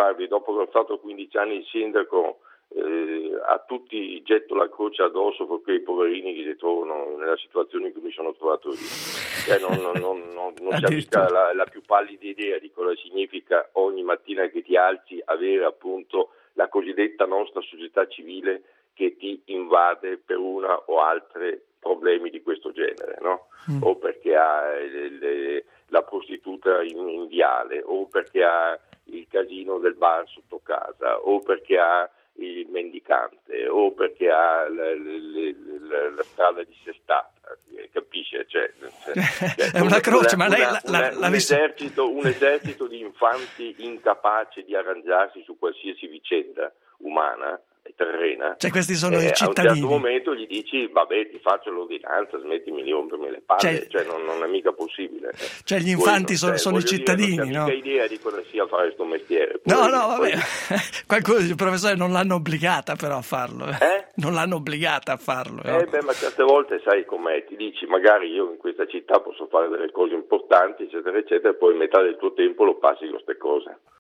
guardi, dopo aver fatto 15 anni il sindaco, a tutti getto la croce addosso per quei poverini che si trovano nella situazione in cui mi sono trovato io. Non c'è mica la più pallida idea di cosa significa ogni mattina che ti alzi avere appunto la cosiddetta nostra società civile che ti invade per una o altre problemi di questo genere, no? O perché ha la prostituta in viale, o perché ha il casino del bar sotto casa, o perché ha il mendicante, o perché ha la strada dissestata, capisce? È una croce, ma lei un esercito di infanti incapaci di arrangiarsi su qualsiasi vicenda umana e terrena. Cioè questi sono i cittadini. A un certo momento gli dici vabbè, ti faccio l'ordinanza, smettimi di rompermi le palle, non è mica possibile. Cioè gli infanti sono i cittadini, non c'è mica idea di cosa sia fare questo mestiere. Vabbè. Qualcuno dice, professore, non l'hanno obbligata però a farlo. Non l'hanno obbligata a farlo. Ma certe volte sai com'è, ti dici magari io in questa città posso fare delle cose importanti, eccetera, eccetera, e poi metà del tuo tempo lo passi con queste cose.